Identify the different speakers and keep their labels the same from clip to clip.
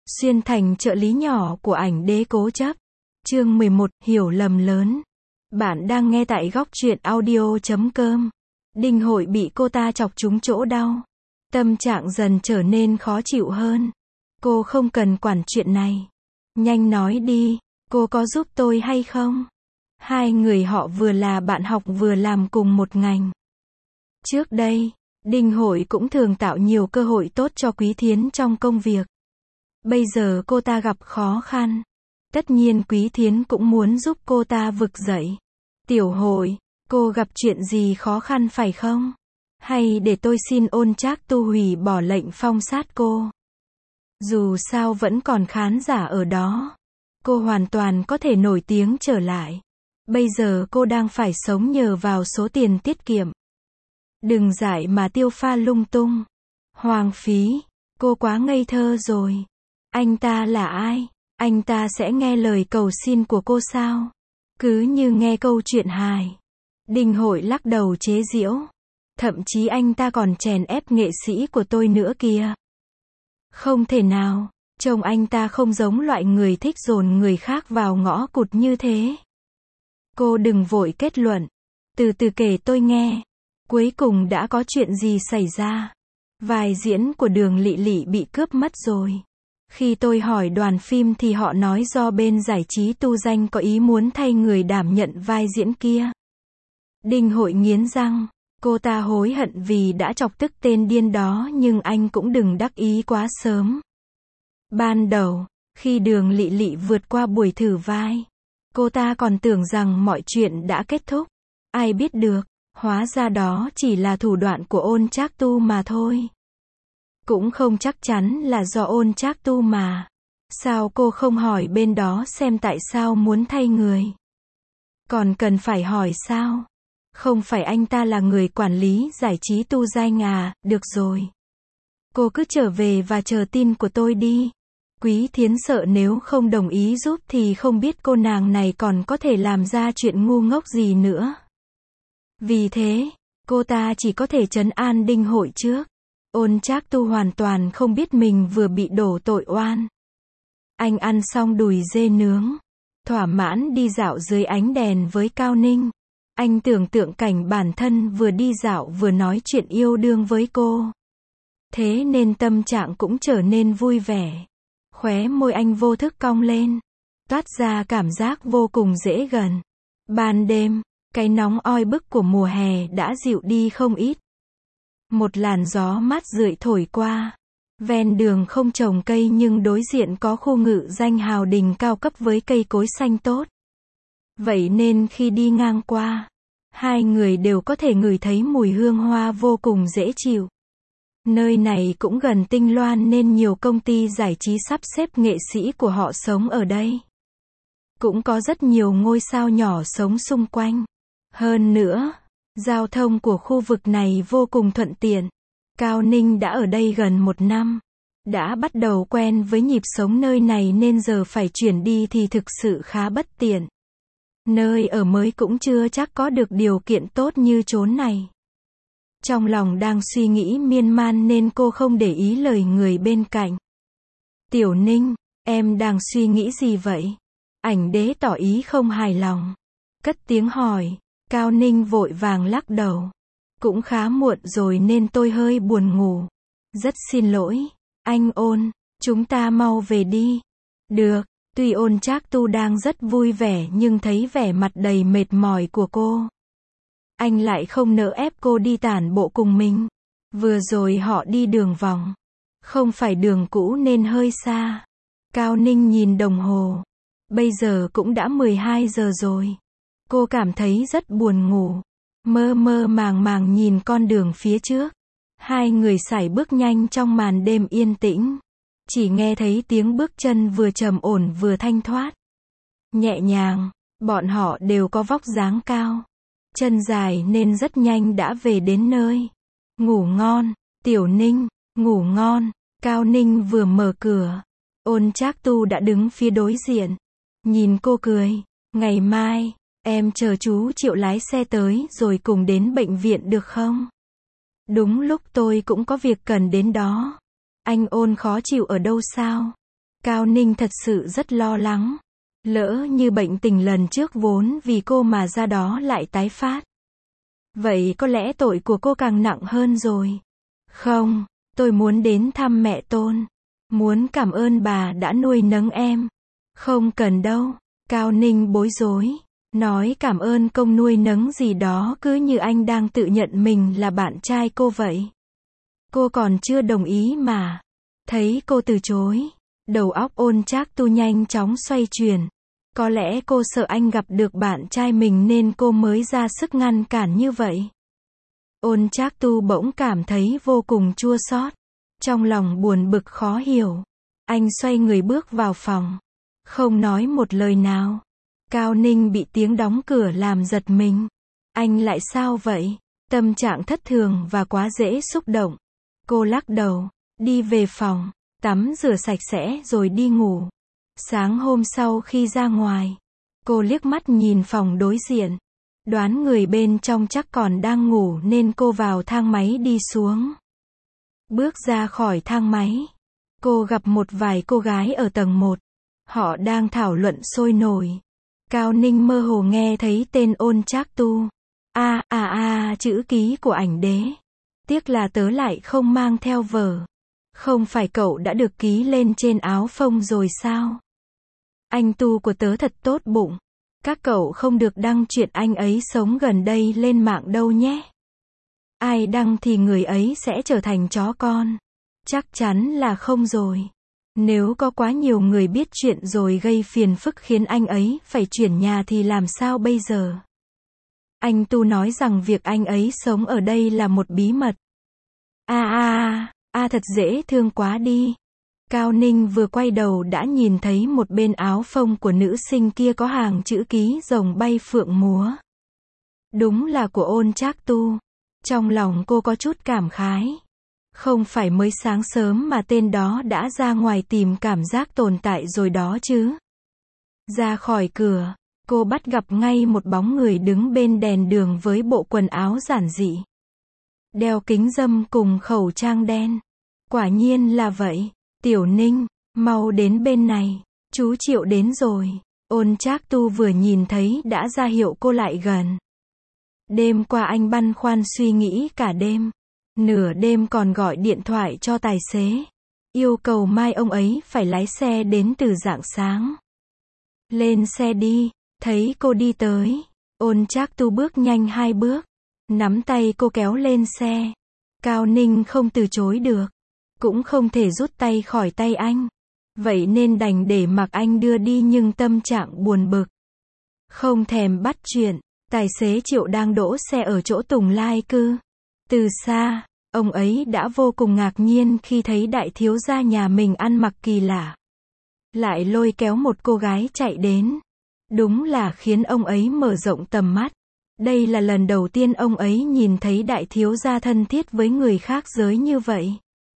Speaker 1: Xuyên thành trợ lý nhỏ của ảnh đế cố chấp. Chương 11, hiểu lầm lớn. Bạn đang nghe tại góc truyện audio.com. Đinh Hội bị cô ta chọc trúng chỗ đau. Tâm trạng dần trở nên khó chịu hơn. Cô không cần quản chuyện này. Nhanh nói đi, cô có giúp tôi hay không? Hai người họ vừa là bạn học vừa làm cùng một ngành. Trước đây, Đinh Hội cũng thường tạo nhiều cơ hội tốt cho Quý Thiến trong công việc. Bây giờ cô ta gặp khó khăn. Tất nhiên Quý Thiến cũng muốn giúp cô ta vực dậy. Tiểu Hội, cô gặp chuyện gì khó khăn phải không? Hay để tôi xin Ôn Trác Tu hủy bỏ lệnh phong sát cô? Dù sao vẫn còn khán giả ở đó. Cô hoàn toàn có thể nổi tiếng trở lại. Bây giờ cô đang phải sống nhờ vào số tiền tiết kiệm. Đừng dại mà tiêu pha lung tung. Hoang phí, cô quá ngây thơ rồi. Anh ta là ai? Anh ta sẽ nghe lời cầu xin của cô sao? Cứ như nghe câu chuyện hài. Đinh Hội lắc đầu chế giễu. Thậm chí anh ta còn chèn ép nghệ sĩ của tôi nữa kìa. Không thể nào, trông anh ta không giống loại người thích dồn người khác vào ngõ cụt như thế. Cô đừng vội kết luận. Từ từ kể tôi nghe. Cuối cùng đã có chuyện gì xảy ra? Vai diễn của Đường Lị Lị bị cướp mất rồi. Khi tôi hỏi đoàn phim thì họ nói do bên giải trí tu danh có ý muốn thay người đảm nhận vai diễn kia. Đinh Hội nghiến răng. Cô ta hối hận vì đã chọc tức tên điên đó, nhưng anh cũng đừng đắc ý quá sớm. Ban đầu, khi Đường Lị Lị vượt qua buổi thử vai, cô ta còn tưởng rằng mọi chuyện đã kết thúc. Ai biết được, hóa ra đó chỉ là thủ đoạn của Ôn Trác Tu mà thôi. Cũng không chắc chắn là do Ôn Trác Tu mà. Sao cô không hỏi bên đó xem tại sao muốn thay người? Còn cần phải hỏi sao? Không phải anh ta là người quản lý giải trí tu danh à? Được rồi. Cô cứ trở về và chờ tin của tôi đi. Quý Thiến sợ nếu không đồng ý giúp thì không biết cô nàng này còn có thể làm ra chuyện ngu ngốc gì nữa. Vì thế, cô ta chỉ có thể trấn an Đinh Hội trước. Ôn Trác Tu hoàn toàn không biết mình vừa bị đổ tội oan. Anh ăn xong đùi dê nướng, thỏa mãn đi dạo dưới ánh đèn với Cao Ninh. Anh tưởng tượng cảnh bản thân vừa đi dạo vừa nói chuyện yêu đương với cô. Thế nên tâm trạng cũng trở nên vui vẻ. Khóe môi anh vô thức cong lên, toát ra cảm giác vô cùng dễ gần. Ban đêm, cái nóng oi bức của mùa hè đã dịu đi không ít. Một làn gió mát rượi thổi qua. Ven đường không trồng cây nhưng đối diện có khu ngự danh hào đình cao cấp với cây cối xanh tốt. Vậy nên khi đi ngang qua, hai người đều có thể ngửi thấy mùi hương hoa vô cùng dễ chịu. Nơi này cũng gần Tinh Loan nên nhiều công ty giải trí sắp xếp nghệ sĩ của họ sống ở đây. Cũng có rất nhiều ngôi sao nhỏ sống xung quanh. Hơn nữa, giao thông của khu vực này vô cùng thuận tiện. Cao Ninh đã ở đây gần 1 năm. Đã bắt đầu quen với nhịp sống nơi này nên giờ phải chuyển đi thì thực sự khá bất tiện. Nơi ở mới cũng chưa chắc có được điều kiện tốt như chốn này. Trong lòng đang suy nghĩ miên man nên cô không để ý lời người bên cạnh. Tiểu Ninh, em đang suy nghĩ gì vậy? Ảnh đế tỏ ý không hài lòng. Cất tiếng hỏi. Cao Ninh vội vàng lắc đầu. Cũng khá muộn rồi nên tôi hơi buồn ngủ. Rất xin lỗi, anh Ôn, chúng ta mau về đi. Được, tuy Ôn Trác Tu đang rất vui vẻ nhưng thấy vẻ mặt đầy mệt mỏi của cô. Anh lại không nỡ ép cô đi tản bộ cùng mình. Vừa rồi họ đi đường vòng. Không phải đường cũ nên hơi xa. Cao Ninh nhìn đồng hồ. Bây giờ cũng đã 12 giờ rồi. Cô cảm thấy rất buồn ngủ. Mơ mơ màng màng nhìn con đường phía trước. Hai người sải bước nhanh trong màn đêm yên tĩnh. Chỉ nghe thấy tiếng bước chân vừa trầm ổn vừa thanh thoát. Nhẹ nhàng, bọn họ đều có vóc dáng cao. Chân dài nên rất nhanh đã về đến nơi. Ngủ ngon, Tiểu Ninh, ngủ ngon. Cao Ninh vừa mở cửa. Ôn Trác Tu đã đứng phía đối diện. Nhìn cô cười. Ngày mai, em chờ chú Triệu lái xe tới rồi cùng đến bệnh viện được không? Đúng lúc tôi cũng có việc cần đến đó. Anh Ôn khó chịu ở đâu sao? Cao Ninh thật sự rất lo lắng. Lỡ như bệnh tình lần trước vốn vì cô mà ra đó lại tái phát. Vậy có lẽ tội của cô càng nặng hơn rồi. Không, tôi muốn đến thăm mẹ Tôn. Muốn cảm ơn bà đã nuôi nấng em. Không cần đâu. Cao Ninh bối rối. Nói cảm ơn công nuôi nấng gì đó cứ như anh đang tự nhận mình là bạn trai cô vậy. Cô còn chưa đồng ý mà. Thấy cô từ chối. Đầu óc Ôn Trác Tu nhanh chóng xoay chuyển. Có lẽ cô sợ anh gặp được bạn trai mình nên cô mới ra sức ngăn cản như vậy. Ôn Trác Tu bỗng cảm thấy vô cùng chua xót. Trong lòng buồn bực khó hiểu. Anh xoay người bước vào phòng. Không nói một lời nào. Cao Ninh bị tiếng đóng cửa làm giật mình. Anh lại sao vậy? Tâm trạng thất thường và quá dễ xúc động. Cô lắc đầu, đi về phòng, tắm rửa sạch sẽ rồi đi ngủ. Sáng hôm sau khi ra ngoài, cô liếc mắt nhìn phòng đối diện. Đoán người bên trong chắc còn đang ngủ nên cô vào thang máy đi xuống. Bước ra khỏi thang máy, cô gặp một vài cô gái ở tầng 1. Họ đang thảo luận sôi nổi. Cao Ninh mơ hồ nghe thấy tên Ôn Trác Tu. Chữ ký của ảnh đế. Tiếc là tớ lại không mang theo vở. Không phải cậu đã được ký lên trên áo phông rồi sao? Anh Tu của tớ thật tốt bụng. Các cậu không được đăng chuyện anh ấy sống gần đây lên mạng đâu nhé. Ai đăng thì người ấy sẽ trở thành chó con. Chắc chắn là không rồi. Nếu có quá nhiều người biết chuyện rồi gây phiền phức khiến anh ấy phải chuyển nhà thì làm sao bây giờ? Anh Tu nói rằng việc anh ấy sống ở đây là một bí mật. Thật dễ thương quá đi. Cao Ninh vừa quay đầu đã nhìn thấy một bên áo phông của nữ sinh kia có hàng chữ ký rồng bay phượng múa. Đúng là của Ôn Trác Tu. Trong lòng cô có chút cảm khái. Không phải mới sáng sớm mà tên đó đã ra ngoài tìm cảm giác tồn tại rồi đó chứ. Ra khỏi cửa, cô bắt gặp ngay một bóng người đứng bên đèn đường với bộ quần áo giản dị. Đeo kính râm cùng khẩu trang đen. Quả nhiên là vậy. Tiểu Ninh, mau đến bên này. Chú Triệu đến rồi. Ôn Trác Tu vừa nhìn thấy đã ra hiệu cô lại gần. Đêm qua anh băn khoăn suy nghĩ cả đêm. Nửa đêm còn gọi điện thoại cho tài xế. Yêu cầu mai ông ấy phải lái xe đến từ rạng sáng. Lên xe đi. Thấy cô đi tới. Ôn Trác Tu bước nhanh 2 bước. Nắm tay cô kéo lên xe. Cao Ninh không từ chối được. Cũng không thể rút tay khỏi tay anh. Vậy nên đành để mặc anh đưa đi nhưng tâm trạng buồn bực. Không thèm bắt chuyện. Tài xế Triệu đang đỗ xe ở chỗ Tùng Lai Cư. Từ xa, ông ấy đã vô cùng ngạc nhiên khi thấy đại thiếu gia nhà mình ăn mặc kỳ lạ. Lại lôi kéo một cô gái chạy đến. Đúng là khiến ông ấy mở rộng tầm mắt. Đây là lần đầu tiên ông ấy nhìn thấy đại thiếu gia thân thiết với người khác giới như vậy.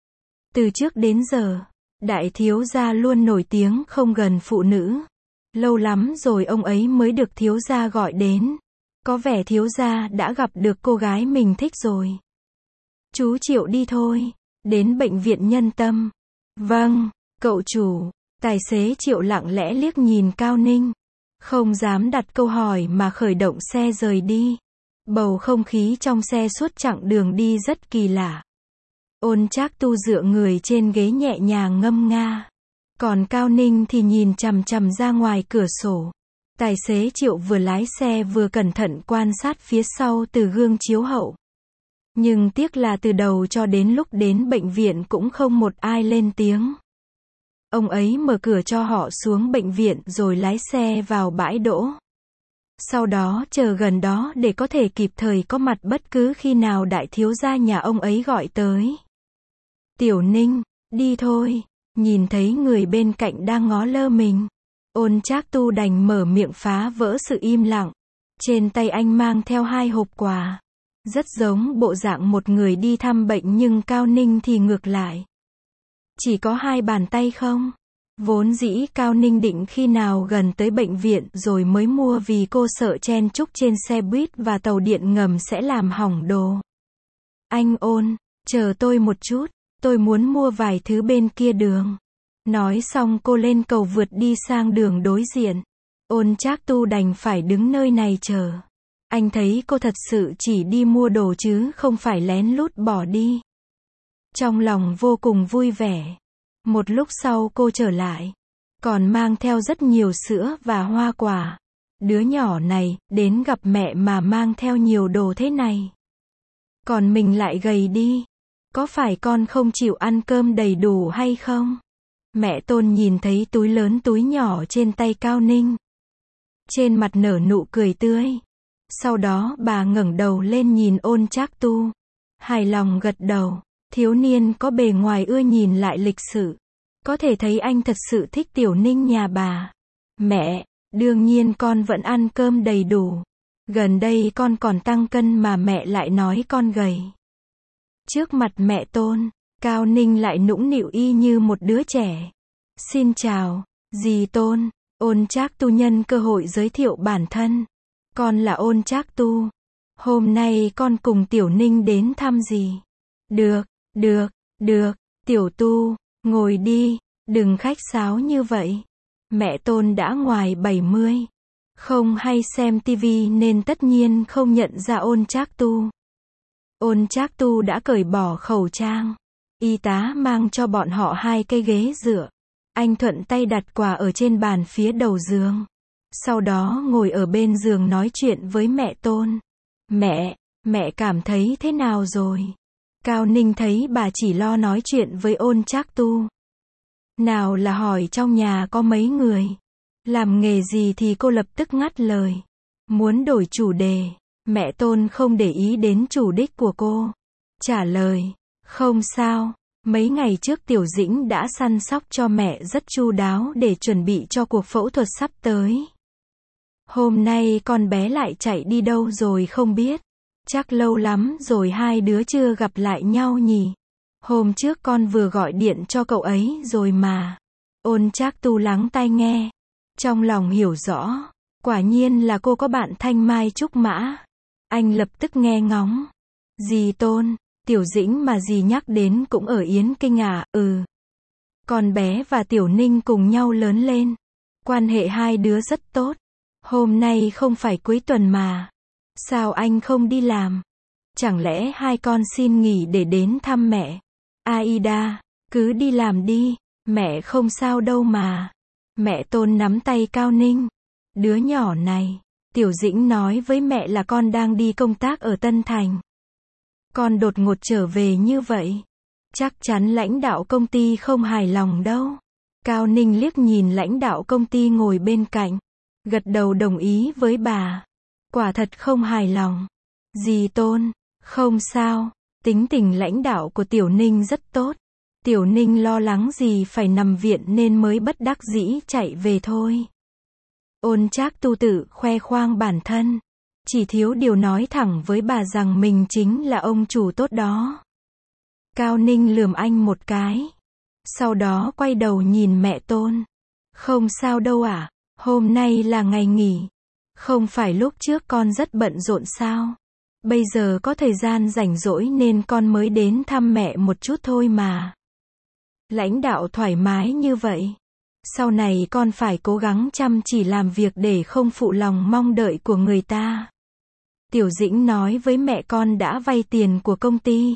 Speaker 1: Từ trước đến giờ, đại thiếu gia luôn nổi tiếng không gần phụ nữ. Lâu lắm rồi ông ấy mới được thiếu gia gọi đến. Có vẻ thiếu gia đã gặp được cô gái mình thích rồi. Chú Triệu đi thôi. Đến bệnh viện Nhân Tâm. Vâng, cậu chủ. Tài xế Triệu lặng lẽ liếc nhìn Cao Ninh. Không dám đặt câu hỏi mà khởi động xe rời đi. Bầu không khí trong xe suốt chặng đường đi rất kỳ lạ. Ôn Trác Tu dựa người trên ghế nhẹ nhàng ngâm nga. Còn Cao Ninh thì nhìn chằm chằm ra ngoài cửa sổ. Tài xế Triệu vừa lái xe vừa cẩn thận quan sát phía sau từ gương chiếu hậu. Nhưng tiếc là từ đầu cho đến lúc đến bệnh viện cũng không một ai lên tiếng. Ông ấy mở cửa cho họ xuống bệnh viện rồi lái xe vào bãi đỗ. Sau đó chờ gần đó để có thể kịp thời có mặt bất cứ khi nào đại thiếu gia nhà ông ấy gọi tới. Tiểu Ninh, đi thôi. Nhìn thấy người bên cạnh đang ngó lơ mình. Ôn Trác Tu đành mở miệng phá vỡ sự im lặng. Trên tay anh mang theo 2 hộp quà. Rất giống bộ dạng một người đi thăm bệnh nhưng Cao Ninh thì ngược lại. Chỉ có 2 bàn tay không? Vốn dĩ Cao Ninh định khi nào gần tới bệnh viện rồi mới mua vì cô sợ chen chúc trên xe buýt và tàu điện ngầm sẽ làm hỏng đồ. Anh Ôn, chờ tôi một chút, tôi muốn mua vài thứ bên kia đường. Nói xong cô lên cầu vượt đi sang đường đối diện. Ôn Trác Tu đành phải đứng nơi này chờ. Anh thấy cô thật sự chỉ đi mua đồ chứ không phải lén lút bỏ đi. Trong lòng vô cùng vui vẻ. Một lúc sau cô trở lại. Còn mang theo rất nhiều sữa và hoa quả. Đứa nhỏ này, đến gặp mẹ mà mang theo nhiều đồ thế này. Còn mình lại gầy đi. Có phải con không chịu ăn cơm đầy đủ hay không? Mẹ Tôn nhìn thấy túi lớn túi nhỏ trên tay Cao Ninh. Trên mặt nở nụ cười tươi. Sau đó bà ngẩng đầu lên nhìn Ôn Trác Tu. Hài lòng gật đầu. Thiếu niên có bề ngoài ưa nhìn lại lịch sự. Có thể thấy anh thật sự thích Tiểu Ninh nhà bà. Mẹ, đương nhiên con vẫn ăn cơm đầy đủ. Gần đây con còn tăng cân mà mẹ lại nói con gầy. Trước mặt mẹ Tôn, Cao Ninh lại nũng nịu y như một đứa trẻ. Xin chào, dì Tôn. Ôn Trác Tu nhân cơ hội giới thiệu bản thân. Con là Ôn Trác Tu. Hôm nay con cùng Tiểu Ninh đến thăm dì. Được, Tiểu Tu, ngồi đi, đừng khách sáo như vậy. Mẹ Tôn đã ngoài 70. Không hay xem tivi nên tất nhiên không nhận ra Ôn Trác Tu. Ôn Trác Tu đã cởi bỏ khẩu trang. Y tá mang cho bọn họ 2 cây ghế dựa. Anh thuận tay đặt quà ở trên bàn phía đầu giường. Sau đó ngồi ở bên giường nói chuyện với mẹ Tôn. Mẹ cảm thấy thế nào rồi? Cao Ninh thấy bà chỉ lo nói chuyện với Ôn Trác Tu. Nào là hỏi trong nhà có mấy người. Làm nghề gì thì cô lập tức ngắt lời. Muốn đổi chủ đề. Mẹ Tôn không để ý đến chủ đích của cô. Trả lời. Không sao. Mấy ngày trước Tiểu Dĩnh đã săn sóc cho mẹ rất chu đáo để chuẩn bị cho cuộc phẫu thuật sắp tới. Hôm nay con bé lại chạy đi đâu rồi không biết. Chắc lâu lắm rồi hai đứa chưa gặp lại nhau nhỉ. Hôm trước con vừa gọi điện cho cậu ấy rồi mà. Ôn Trác Tu lắng tai nghe. Trong lòng hiểu rõ. Quả nhiên là cô có bạn thanh mai trúc mã. Anh lập tức nghe ngóng. Dì Tôn, Tiểu Dĩnh mà dì nhắc đến cũng ở Yến Kinh à? Con bé và Tiểu Ninh cùng nhau lớn lên. Quan hệ hai đứa rất tốt. Hôm nay không phải cuối tuần mà. Sao anh không đi làm? Chẳng lẽ hai con xin nghỉ để đến thăm mẹ? Aida, cứ đi làm đi. Mẹ không sao đâu mà. Mẹ Tôn nắm tay Cao Ninh. Đứa nhỏ này. Tiểu Dĩnh nói với mẹ là con đang đi công tác ở Tân Thành. Con đột ngột trở về như vậy. Chắc chắn lãnh đạo công ty không hài lòng đâu. Cao Ninh liếc nhìn lãnh đạo công ty ngồi bên cạnh. Gật đầu đồng ý với bà. Quả thật không hài lòng. Dì Tôn, không sao. Tính tình lãnh đạo của Tiểu Ninh rất tốt. Tiểu Ninh lo lắng gì phải nằm viện nên mới bất đắc dĩ chạy về thôi. Ôn Trác Tu tự khoe khoang bản thân. Chỉ thiếu điều nói thẳng với bà rằng mình chính là ông chủ tốt đó. Cao Ninh lườm anh một cái. Sau đó quay đầu nhìn mẹ Tôn. Không sao đâu ạ. Hôm nay là ngày nghỉ. Không phải lúc trước con rất bận rộn sao? Bây giờ có thời gian rảnh rỗi nên con mới đến thăm mẹ một chút thôi mà. Lãnh đạo thoải mái như vậy. Sau này con phải cố gắng chăm chỉ làm việc để không phụ lòng mong đợi của người ta. Tiểu Dĩnh nói với mẹ con đã vay tiền của công ty.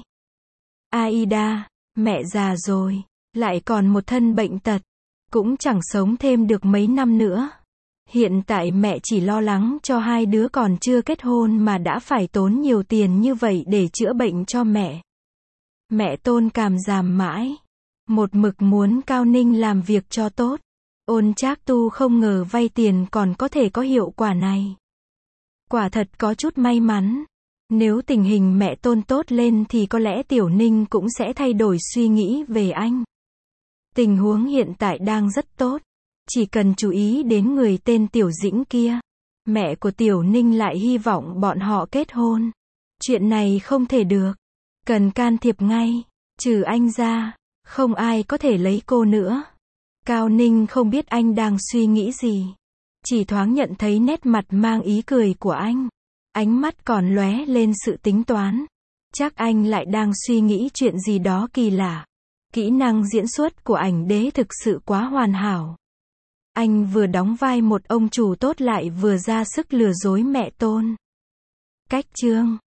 Speaker 1: Aida, mẹ già rồi, lại còn một thân bệnh tật. Cũng chẳng sống thêm được mấy năm nữa. Hiện tại mẹ chỉ lo lắng cho hai đứa còn chưa kết hôn mà đã phải tốn nhiều tiền như vậy để chữa bệnh cho mẹ. Mẹ Tôn cảm giảm mãi. Một mực muốn Cao Ninh làm việc cho tốt. Ôn Trác Tu không ngờ vay tiền còn có thể có hiệu quả này. Quả thật có chút may mắn. Nếu tình hình mẹ Tôn tốt lên thì có lẽ Tiểu Ninh cũng sẽ thay đổi suy nghĩ về anh. Tình huống hiện tại đang rất tốt. Chỉ cần chú ý đến người tên Tiểu Dĩnh kia. Mẹ của Tiểu Ninh lại hy vọng bọn họ kết hôn. Chuyện này không thể được. Cần can thiệp ngay. Trừ anh ra, không ai có thể lấy cô nữa. Cao Ninh không biết anh đang suy nghĩ gì. Chỉ thoáng nhận thấy nét mặt mang ý cười của anh. Ánh mắt còn lóe lên sự tính toán. Chắc anh lại đang suy nghĩ chuyện gì đó kỳ lạ. Kỹ năng diễn xuất của ảnh đế thực sự quá hoàn hảo. Anh vừa đóng vai một ông chủ tốt lại vừa ra sức lừa dối mẹ Tôn. Cách chương